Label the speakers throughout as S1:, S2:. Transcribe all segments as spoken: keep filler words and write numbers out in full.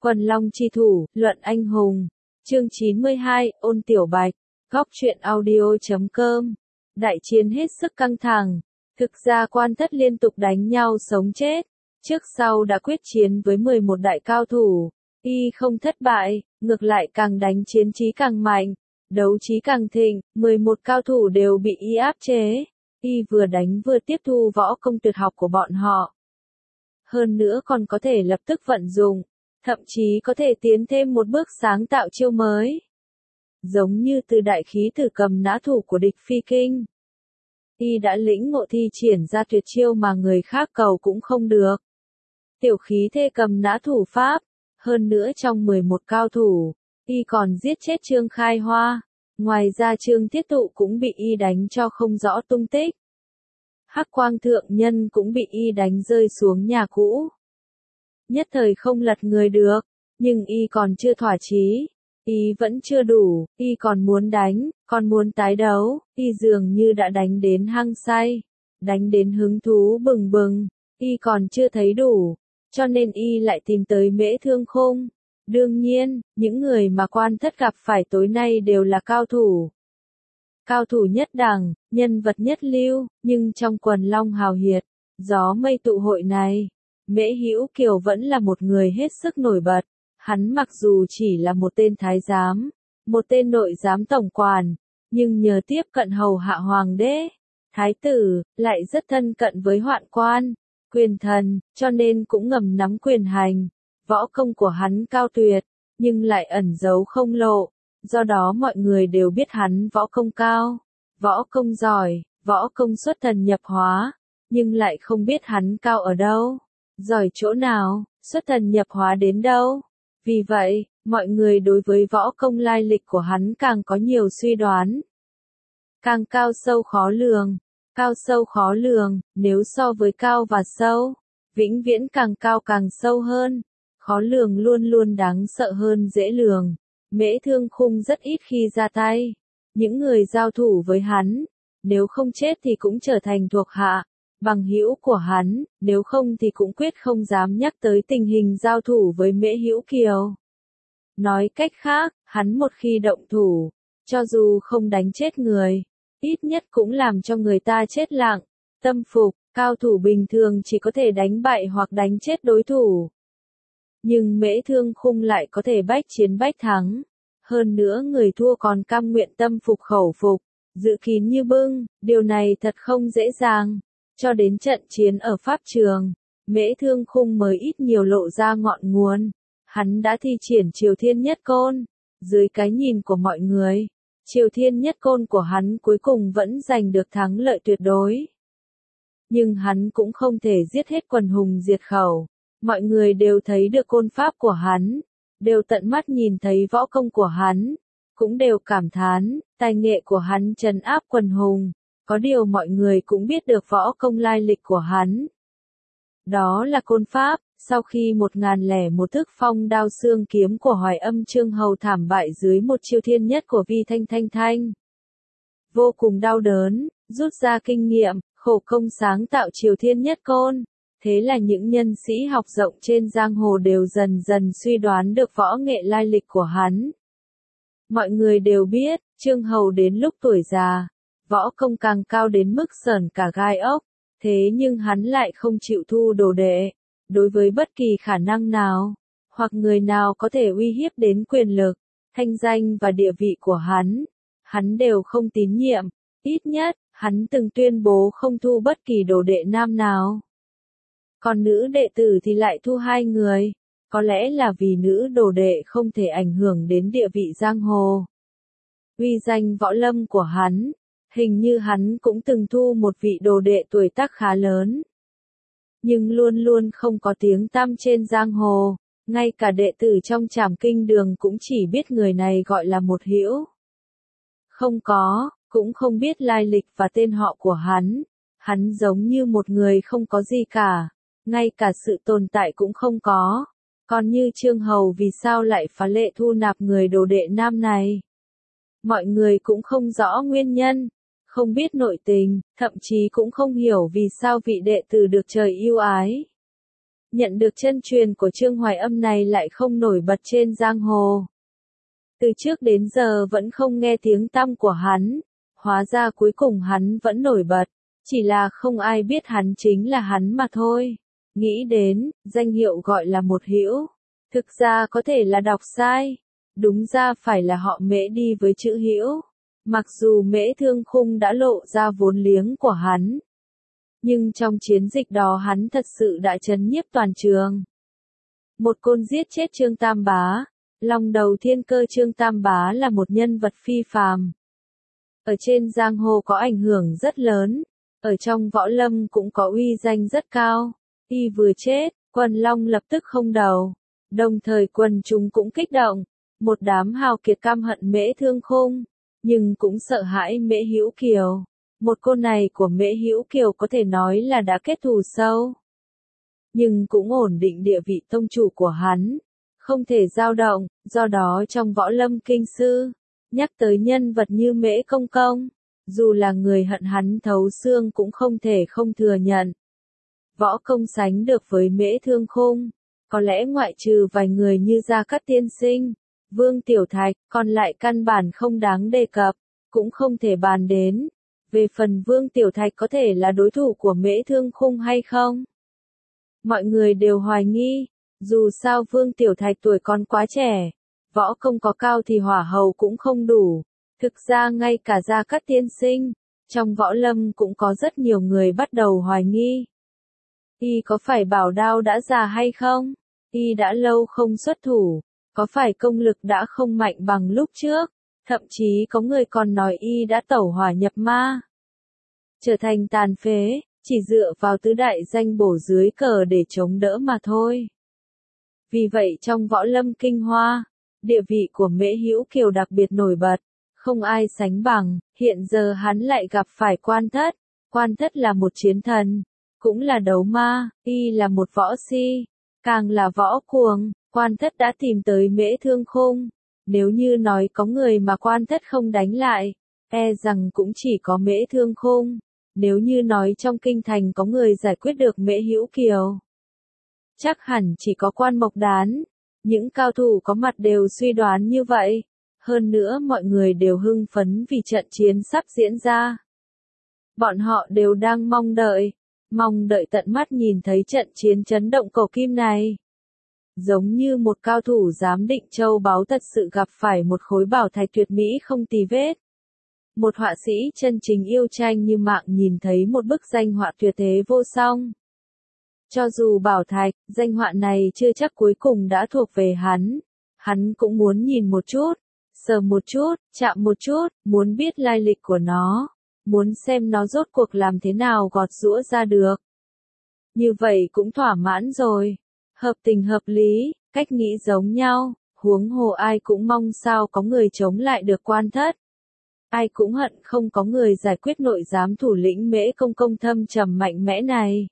S1: Quần Long chi thủ, luận anh hùng. Chương chín mươi hai, ôn tiểu bạch. Góc truyện audio chấm com. Đại chiến hết sức căng thẳng. Thực ra quan thất liên tục đánh nhau sống chết. Trước sau đã quyết chiến với mười một đại cao thủ. Y không thất bại, ngược lại càng đánh chiến trí càng mạnh. Đấu trí càng thịnh, mười một cao thủ đều bị Y áp chế. Y vừa đánh vừa tiếp thu võ công tuyệt học của bọn họ. Hơn nữa còn có thể lập tức vận dụng. Thậm chí có thể tiến thêm một bước sáng tạo chiêu mới. Giống như từ đại khí tử cầm nã thủ của địch phi kinh. Y đã lĩnh ngộ thi triển ra tuyệt chiêu mà người khác cầu cũng không được. Tiểu khí thê cầm nã thủ pháp. Hơn nữa trong mười một cao thủ, Y còn giết chết Trương Khai Hoa. Ngoài ra Trương Thiết Tụ cũng bị Y đánh cho không rõ tung tích. Hắc Quang Thượng Nhân cũng bị Y đánh rơi xuống nhà cũ. Nhất thời không lật người được, nhưng Y còn chưa thỏa chí, Y vẫn chưa đủ, Y còn muốn đánh, còn muốn tái đấu, Y dường như đã đánh đến hăng say, đánh đến hứng thú bừng bừng, Y còn chưa thấy đủ, cho nên Y lại tìm tới Mễ Thương Khung. Đương nhiên, những người mà quan thất gặp phải tối nay đều là cao thủ. Cao thủ nhất đẳng, nhân vật nhất lưu, nhưng trong quần long hào hiệt, gió mây tụ hội này, Mễ Hữu Kiều vẫn là một người hết sức nổi bật. Hắn mặc dù chỉ là một tên thái giám, một tên nội giám tổng quản, nhưng nhờ tiếp cận hầu hạ hoàng đế, thái tử, lại rất thân cận với hoạn quan, quyền thần, cho nên cũng ngầm nắm quyền hành. Võ công của hắn cao tuyệt, nhưng lại ẩn giấu không lộ, do đó mọi người đều biết hắn võ công cao, võ công giỏi, võ công xuất thần nhập hóa, nhưng lại không biết hắn cao ở đâu. Giỏi chỗ nào, xuất thần nhập hóa đến đâu. Vì vậy, mọi người đối với võ công lai lịch của hắn càng có nhiều suy đoán. Càng cao sâu khó lường, cao sâu khó lường, nếu so với cao và sâu, vĩnh viễn càng cao càng sâu hơn, khó lường luôn luôn đáng sợ hơn dễ lường. Mễ Thương Khung rất ít khi ra tay. Những người giao thủ với hắn, nếu không chết thì cũng trở thành thuộc hạ, bằng hữu của hắn, nếu không thì cũng quyết không dám nhắc tới tình hình giao thủ với Mễ Hữu Kiều. Nói cách khác, hắn một khi động thủ, cho dù không đánh chết người, ít nhất cũng làm cho người ta chết lặng, tâm phục. Cao thủ bình thường chỉ có thể đánh bại hoặc đánh chết đối thủ. Nhưng Mễ Thương Khung lại có thể bách chiến bách thắng. Hơn nữa người thua còn cam nguyện tâm phục khẩu phục, giữ kín như bưng, điều này thật không dễ dàng. Cho đến trận chiến ở Pháp Trường, Mễ Thương Khung mới ít nhiều lộ ra ngọn nguồn. Hắn đã thi triển Triều Thiên Nhất Côn. Dưới cái nhìn của mọi người, Triều Thiên Nhất Côn của hắn cuối cùng vẫn giành được thắng lợi tuyệt đối. Nhưng hắn cũng không thể giết hết quần hùng diệt khẩu. Mọi người đều thấy được côn pháp của hắn, đều tận mắt nhìn thấy võ công của hắn, cũng đều cảm thán, tài nghệ của hắn trấn áp quần hùng. Có điều mọi người cũng biết được võ công lai lịch của hắn. Đó là côn pháp, sau khi một ngàn lẻ một thức phong đao xương kiếm của Hoài Âm Chương Hầu thảm bại dưới một chiêu thiên nhất của Vi Thanh Thanh Thanh. Vô cùng đau đớn, rút ra kinh nghiệm, khổ công sáng tạo Triều Thiên Nhất Côn. Thế là những nhân sĩ học rộng trên giang hồ đều dần dần suy đoán được võ nghệ lai lịch của hắn. Mọi người đều biết, Chương Hầu đến lúc tuổi già, võ công càng cao đến mức sởn cả gai ốc, thế nhưng hắn lại không chịu thu đồ đệ. Đối với bất kỳ khả năng nào, hoặc người nào có thể uy hiếp đến quyền lực, thanh danh và địa vị của hắn, hắn đều không tín nhiệm. Ít nhất, hắn từng tuyên bố không thu bất kỳ đồ đệ nam nào. Còn nữ đệ tử thì lại thu hai người, có lẽ là vì nữ đồ đệ không thể ảnh hưởng đến địa vị giang hồ. Uy danh võ lâm của hắn, hình như hắn cũng từng thu một vị đồ đệ tuổi tác khá lớn. Nhưng luôn luôn không có tiếng tăm trên giang hồ, ngay cả đệ tử trong Trảm Kinh Đường cũng chỉ biết người này gọi là một hữu. Không có, cũng không biết lai lịch và tên họ của hắn, hắn giống như một người không có gì cả. Ngay cả sự tồn tại cũng không có. Còn như Chương Hầu vì sao lại phá lệ thu nạp người đồ đệ nam này? Mọi người cũng không rõ nguyên nhân, không biết nội tình, thậm chí cũng không hiểu vì sao vị đệ tử được trời yêu ái. nhận được chân truyền của Trương Hoài Âm này lại không nổi bật trên giang hồ. Từ trước đến giờ vẫn không nghe tiếng tăm của hắn, hóa ra cuối cùng hắn vẫn nổi bật, chỉ là không ai biết hắn chính là hắn mà thôi. Nghĩ đến, danh hiệu gọi là một hữu, thực ra có thể là đọc sai, đúng ra phải là họ Mễ đi với chữ hữu. Mặc dù Mễ Thương Khung đã lộ ra vốn liếng của hắn, nhưng trong chiến dịch đó hắn thật sự đã trấn nhiếp toàn trường. Một côn giết chết Trương Tam Bá, long đầu thiên cơ Trương Tam Bá là một nhân vật phi phàm. Ở trên giang hồ có ảnh hưởng rất lớn, ở trong võ lâm cũng có uy danh rất cao. Y vừa chết, quần long lập tức không đầu, đồng thời quần chúng cũng kích động, một đám hào kiệt căm hận Mễ Thương Khung, nhưng cũng sợ hãi Mễ Hữu Kiều. Một côn này của Mễ Hữu Kiều có thể nói là đã kết thù sâu, nhưng cũng ổn định địa vị tông chủ của hắn, không thể dao động, do đó trong võ lâm kinh sư, nhắc tới nhân vật như Mễ Công Công, dù là người hận hắn thấu xương cũng không thể không thừa nhận. Võ công sánh được với Mễ Thương Khung, có lẽ ngoại trừ vài người như Gia Cát Tiên Sinh, Vương Tiểu Thạch, còn lại căn bản không đáng đề cập, cũng không thể bàn đến. Về phần Vương Tiểu Thạch có thể là đối thủ của Mễ Thương Khung hay không? Mọi người đều hoài nghi, dù sao Vương Tiểu Thạch tuổi còn quá trẻ, võ công có cao thì hỏa hầu cũng không đủ. Thực ra ngay cả Gia Cát Tiên Sinh, trong võ lâm cũng có rất nhiều người bắt đầu hoài nghi. Y có phải bảo đao đã già hay không? Y đã lâu không xuất thủ, có phải công lực đã không mạnh bằng lúc trước? Thậm chí có người còn nói Y đã tẩu hỏa nhập ma, trở thành tàn phế, chỉ dựa vào tứ đại danh bổ dưới cờ để chống đỡ mà thôi. Vì vậy trong võ lâm Kinh Hoa, địa vị của Mễ Hữu Kiều đặc biệt nổi bật, không ai sánh bằng. Hiện giờ hắn lại gặp phải Quan Thất. Quan Thất là một chiến thần, cũng là đấu ma. Y là một võ si, càng là võ cuồng. Quan Thất đã tìm tới Mễ Thương Khung, nếu như nói có người mà Quan Thất không đánh lại, e rằng cũng chỉ có Mễ Thương Khung. Nếu như nói trong kinh thành có người giải quyết được Mễ Hữu Kiều, chắc hẳn chỉ có Quan Mộc Đán. Những cao thủ có mặt đều suy đoán như vậy. Hơn nữa mọi người đều hưng phấn vì trận chiến sắp diễn ra. Bọn họ đều đang mong đợi, mong đợi tận mắt nhìn thấy trận chiến chấn động cổ kim này. Giống như một cao thủ giám định châu báu thật sự gặp phải một khối bảo thạch tuyệt mỹ không tì vết. Một họa sĩ chân chính yêu tranh như Mạng nhìn thấy một bức danh họa tuyệt thế vô song. Cho dù bảo thạch, danh họa này chưa chắc cuối cùng đã thuộc về hắn, hắn cũng muốn nhìn một chút, sờ một chút, chạm một chút, muốn biết lai lịch của nó, muốn xem nó rốt cuộc làm thế nào gọt giũa ra được. Như vậy cũng thỏa mãn rồi, hợp tình hợp lý, cách nghĩ giống nhau, huống hồ ai cũng mong sao có người chống lại được Quan Thất. Ai cũng hận không có người giải quyết nội giám thủ lĩnh Mễ Công Công thâm trầm mạnh mẽ này.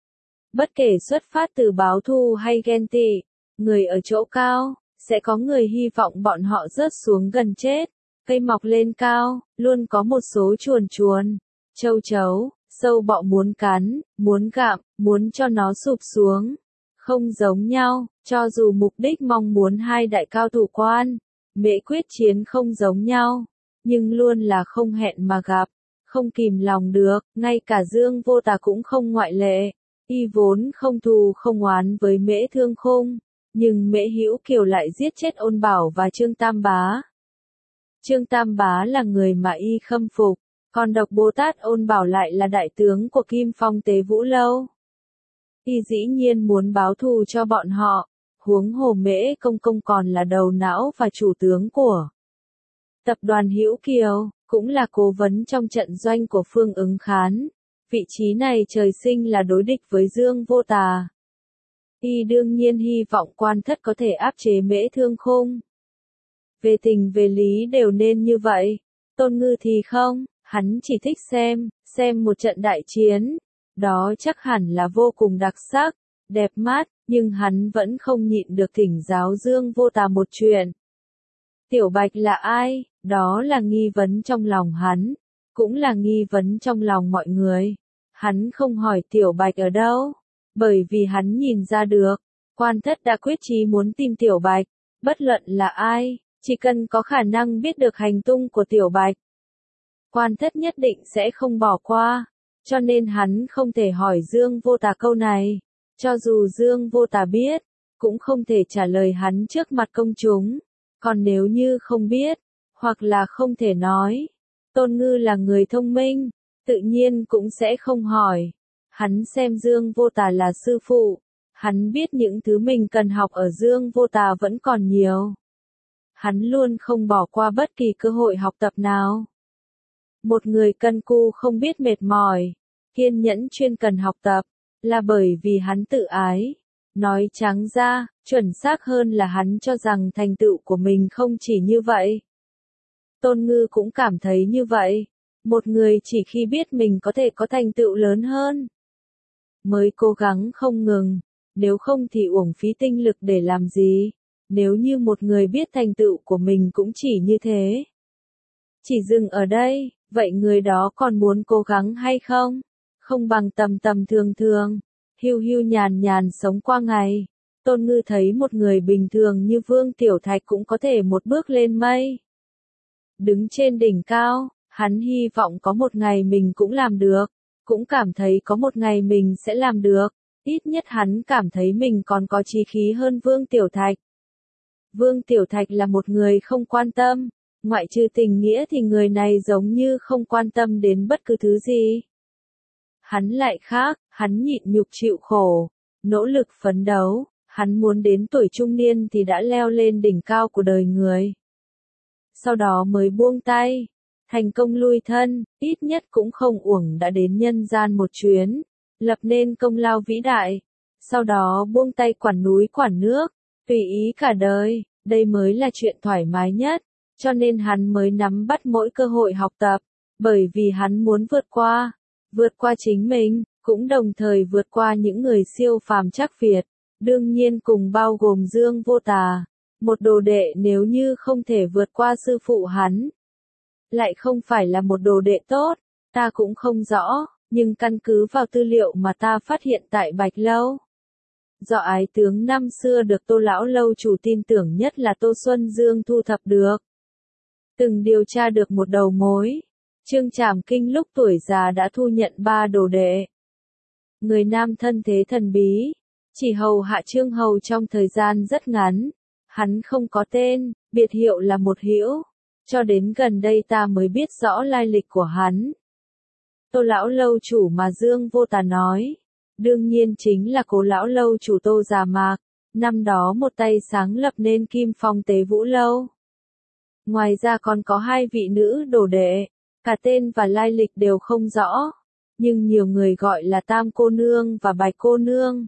S1: Bất kể xuất phát từ báo thù hay ghen tị, người ở chỗ cao, sẽ có người hy vọng bọn họ rớt xuống gần chết. Cây mọc lên cao, luôn có một số chuồn chuồn, châu chấu, sâu bọ muốn cắn, muốn gặm, muốn cho nó sụp xuống. Không giống nhau, cho dù mục đích mong muốn hai đại cao thủ Quan, Mễ quyết chiến không giống nhau, nhưng luôn là không hẹn mà gặp, không kìm lòng được, ngay cả Dương Vô Tà cũng không ngoại lệ. Y vốn không thù không oán với Mễ Thương Khung, nhưng Mễ Hữu Kiều lại giết chết Ôn Bảo và Trương Tam Bá. Trương Tam Bá là người mà Y khâm phục, còn Độc Bồ Tát Ôn Bảo lại là đại tướng của Kim Phong Tế Vũ Lâu. Y dĩ nhiên muốn báo thù cho bọn họ, huống hồ Mễ Công Công còn là đầu não và chủ tướng của tập đoàn Hữu Kiều, cũng là cố vấn trong trận doanh của Phương Ứng Khán. Vị trí này trời sinh là đối địch với Dương Vô Tà. Y đương nhiên hy vọng Quan Thất có thể áp chế Mễ Thương Khung. Về tình về lý đều nên như vậy. Tôn Ngư thì không, hắn chỉ thích xem, xem một trận đại chiến. Đó chắc hẳn là vô cùng đặc sắc, đẹp mắt, nhưng hắn vẫn không nhịn được thỉnh giáo Dương Vô Tà một chuyện. Tiểu Bạch là ai? Đó là nghi vấn trong lòng hắn, cũng là nghi vấn trong lòng mọi người. Hắn không hỏi Tiểu Bạch ở đâu, Bởi vì hắn nhìn ra được, Quan Thất đã quyết chí muốn tìm Tiểu Bạch, bất luận là ai, chỉ cần có khả năng biết được hành tung của Tiểu Bạch. Quan Thất nhất định sẽ không bỏ qua, cho nên hắn không thể hỏi Dương Vô Tà câu này, cho dù Dương Vô Tà biết, cũng không thể trả lời hắn trước mặt công chúng, còn nếu như không biết, hoặc là không thể nói, Tôn Ngư là người thông minh, tự nhiên cũng sẽ không hỏi. Hắn xem Dương Vô Tà là sư phụ, hắn biết những thứ mình cần học ở Dương Vô Tà vẫn còn nhiều. Hắn luôn không bỏ qua bất kỳ cơ hội học tập nào. Một người cân cù không biết mệt mỏi, kiên nhẫn chuyên cần học tập, là bởi vì hắn tự ái. Nói trắng ra, chuẩn xác hơn là hắn cho rằng thành tựu của mình không chỉ như vậy. Tôn Ngư cũng cảm thấy như vậy. Một người chỉ khi biết mình có thể có thành tựu lớn hơn, mới cố gắng không ngừng, nếu không thì uổng phí tinh lực để làm gì. Nếu như một người biết thành tựu của mình cũng chỉ như thế, chỉ dừng ở đây, vậy người đó còn muốn cố gắng hay không? Không bằng tầm tầm thường thường, hiu hiu nhàn nhàn sống qua ngày. Tôn Ngư thấy một người bình thường như Vương Tiểu Thạch cũng có thể một bước lên mây, đứng trên đỉnh cao, hắn hy vọng có một ngày mình cũng làm được, cũng cảm thấy có một ngày mình sẽ làm được, ít nhất hắn cảm thấy mình còn có chí khí hơn Vương Tiểu Thạch. Vương Tiểu Thạch là một người không quan tâm, ngoại trừ tình nghĩa thì người này giống như không quan tâm đến bất cứ thứ gì. Hắn lại khác, hắn nhịn nhục chịu khổ, nỗ lực phấn đấu, hắn muốn đến tuổi trung niên thì đã leo lên đỉnh cao của đời người. Sau đó mới buông tay, thành công lui thân, ít nhất cũng không uổng đã đến nhân gian một chuyến, lập nên công lao vĩ đại. Sau đó buông tay quản núi quản nước, tùy ý cả đời, đây mới là chuyện thoải mái nhất, cho nên hắn mới nắm bắt mỗi cơ hội học tập, bởi vì hắn muốn vượt qua, vượt qua chính mình, cũng đồng thời vượt qua những người siêu phàm chắc Việt, đương nhiên cùng bao gồm Dương Vô Tà. Một đồ đệ nếu như không thể vượt qua sư phụ hắn, lại không phải là một đồ đệ tốt, ta cũng không rõ, nhưng căn cứ vào tư liệu mà ta phát hiện tại Bạch Lâu, do ái tướng năm xưa được Tô lão lâu chủ tin tưởng nhất là Tô Xuân Dương thu thập được, từng điều tra được một đầu mối. Trương Trảm Kinh lúc tuổi già đã thu nhận ba đồ đệ. Người nam thân thế thần bí, chỉ hầu hạ Trương hầu trong thời gian rất ngắn. Hắn không có tên, biệt hiệu là một hữu, cho đến gần đây ta mới biết rõ lai lịch của hắn. Tô lão lâu chủ mà Dương Vô Tà nói, đương nhiên chính là Cố lão lâu chủ Tô Già Mạc, năm đó một tay sáng lập nên Kim Phong Tế Vũ Lâu. Ngoài ra còn có hai vị nữ đồ đệ, cả tên và lai lịch đều không rõ, nhưng nhiều người gọi là Tam cô nương và Bạch cô nương.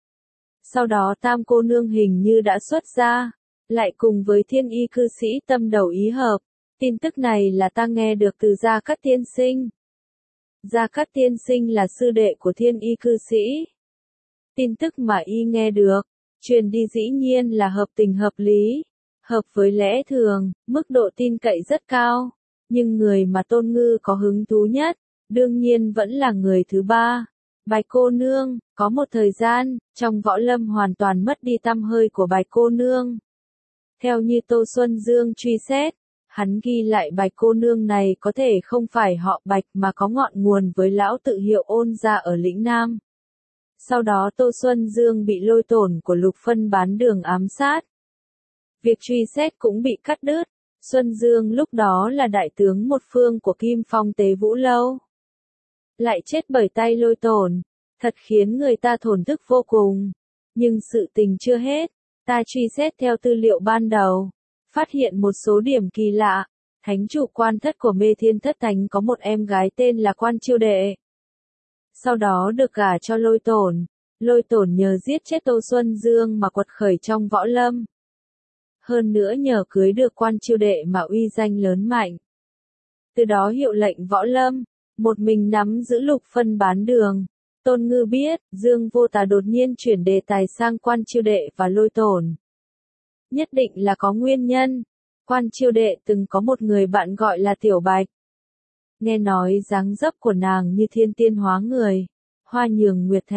S1: Sau đó Tam cô nương hình như đã xuất gia, lại cùng với Thiên Y cư sĩ tâm đầu ý hợp. Tin tức này là ta nghe được từ Gia Cát tiên sinh. Gia Cát tiên sinh là sư đệ của Thiên Y cư sĩ. Tin tức mà y nghe được, truyền đi dĩ nhiên là hợp tình hợp lý, hợp với lẽ thường, mức độ tin cậy rất cao. Nhưng người mà Tôn Ngư có hứng thú nhất, đương nhiên vẫn là người thứ ba. Bạch cô nương, có một thời gian, trong võ lâm hoàn toàn mất đi tăm hơi của Bạch cô nương. Theo như Tô Xuân Dương truy xét, hắn ghi lại Bạch cô nương này có thể không phải họ Bạch mà có ngọn nguồn với lão tự hiệu Ôn gia ở lĩnh Nam. Sau đó Tô Xuân Dương bị Lôi Tổn của Lục Phân bán đường ám sát. Việc truy xét cũng bị cắt đứt. Xuân Dương lúc đó là đại tướng một phương của Kim Phong Tế Vũ Lâu, lại chết bởi tay Lôi Tổn, thật khiến người ta thổn thức vô cùng. Nhưng sự tình chưa hết, ta truy xét theo tư liệu ban đầu, phát hiện một số điểm kỳ lạ. Thánh chủ Quan Thất của Mê Thiên Thất Thánh có một em gái tên là Quan Chiêu Đệ, sau đó được gả cho Lôi Tổn. Lôi Tổn nhờ giết chết Tô Xuân Dương mà quật khởi trong võ lâm. Hơn nữa nhờ cưới được Quan Chiêu Đệ mà uy danh lớn mạnh. Từ đó hiệu lệnh võ lâm, một mình nắm giữ Lục Phân bán đường. Tôn Ngư biết, Dương Vô Tà đột nhiên chuyển đề tài sang Quan Chiêu Đệ và Lôi Tổn. Nhất định là có nguyên nhân. Quan Chiêu Đệ từng có một người bạn gọi là Tiểu Bạch. Nghe nói dáng dấp của nàng như thiên tiên hóa người, hoa nhường nguyệt thẹn,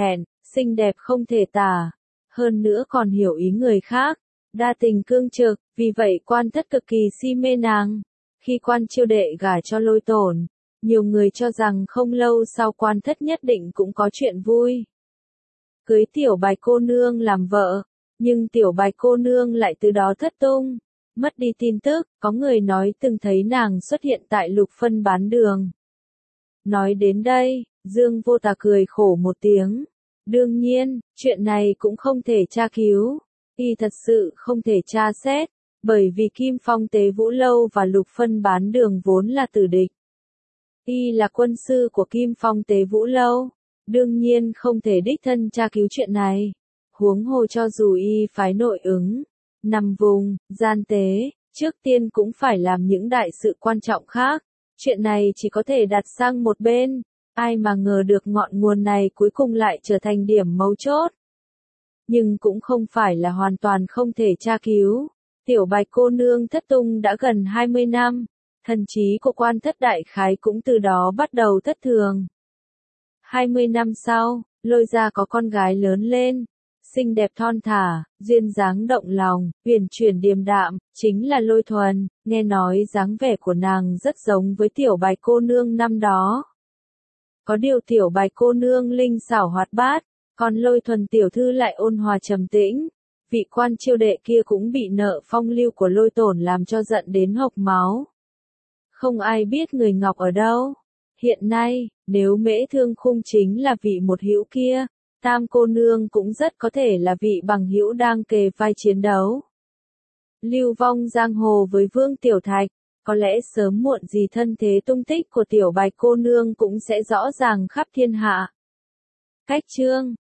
S1: xinh đẹp không thể tả, hơn nữa còn hiểu ý người khác, đa tình cương trực, vì vậy Quan Thất cực kỳ si mê nàng. Khi Quan Chiêu Đệ gả cho Lôi Tổn, nhiều người cho rằng không lâu sau Quan Thất nhất định cũng có chuyện vui. Cưới Tiểu Bạch cô nương làm vợ, nhưng Tiểu Bạch cô nương lại từ đó thất tung, mất đi tin tức, có người nói từng thấy nàng xuất hiện tại Lục Phân bán đường. Nói đến đây, Dương Vô Tà cười khổ một tiếng. Đương nhiên, chuyện này cũng không thể tra cứu, y thật sự không thể tra xét, bởi vì Kim Phong Tế Vũ Lâu và Lục Phân bán đường vốn là tử địch. Y là quân sư của Kim Phong Tế Vũ Lâu, đương nhiên không thể đích thân tra cứu chuyện này. Huống hồ cho dù y phái nội ứng, nằm vùng, gian tế, trước tiên cũng phải làm những đại sự quan trọng khác. Chuyện này chỉ có thể đặt sang một bên, ai mà ngờ được ngọn nguồn này cuối cùng lại trở thành điểm mấu chốt. Nhưng cũng không phải là hoàn toàn không thể tra cứu. Tiểu Bạch cô nương thất tung đã gần hai mươi năm, thần trí của Quan Thất đại khái cũng từ đó bắt đầu thất thường. hai mươi năm sau, Lôi gia có con gái lớn lên, xinh đẹp thon thả, duyên dáng động lòng, huyền chuyển điềm đạm, chính là Lôi Thuần. Nghe nói dáng vẻ của nàng rất giống với Tiểu Bạch cô nương năm đó. Có điều Tiểu Bạch cô nương linh xảo hoạt bát, còn Lôi Thuần tiểu thư lại ôn hòa trầm tĩnh. Vị Quan Chiêu Đệ kia cũng bị nợ phong lưu của Lôi Tổn làm cho giận đến hộc máu. Không ai biết người ngọc ở đâu. Hiện nay, nếu Mễ Thương Khung chính là vị một hữu kia, Tam cô nương cũng rất có thể là vị bằng hữu đang kề vai chiến đấu. Lưu vong giang hồ với Vương Tiểu Thạch, có lẽ sớm muộn gì thân thế tung tích của Tiểu Bạch cô nương cũng sẽ rõ ràng khắp thiên hạ. Cách chương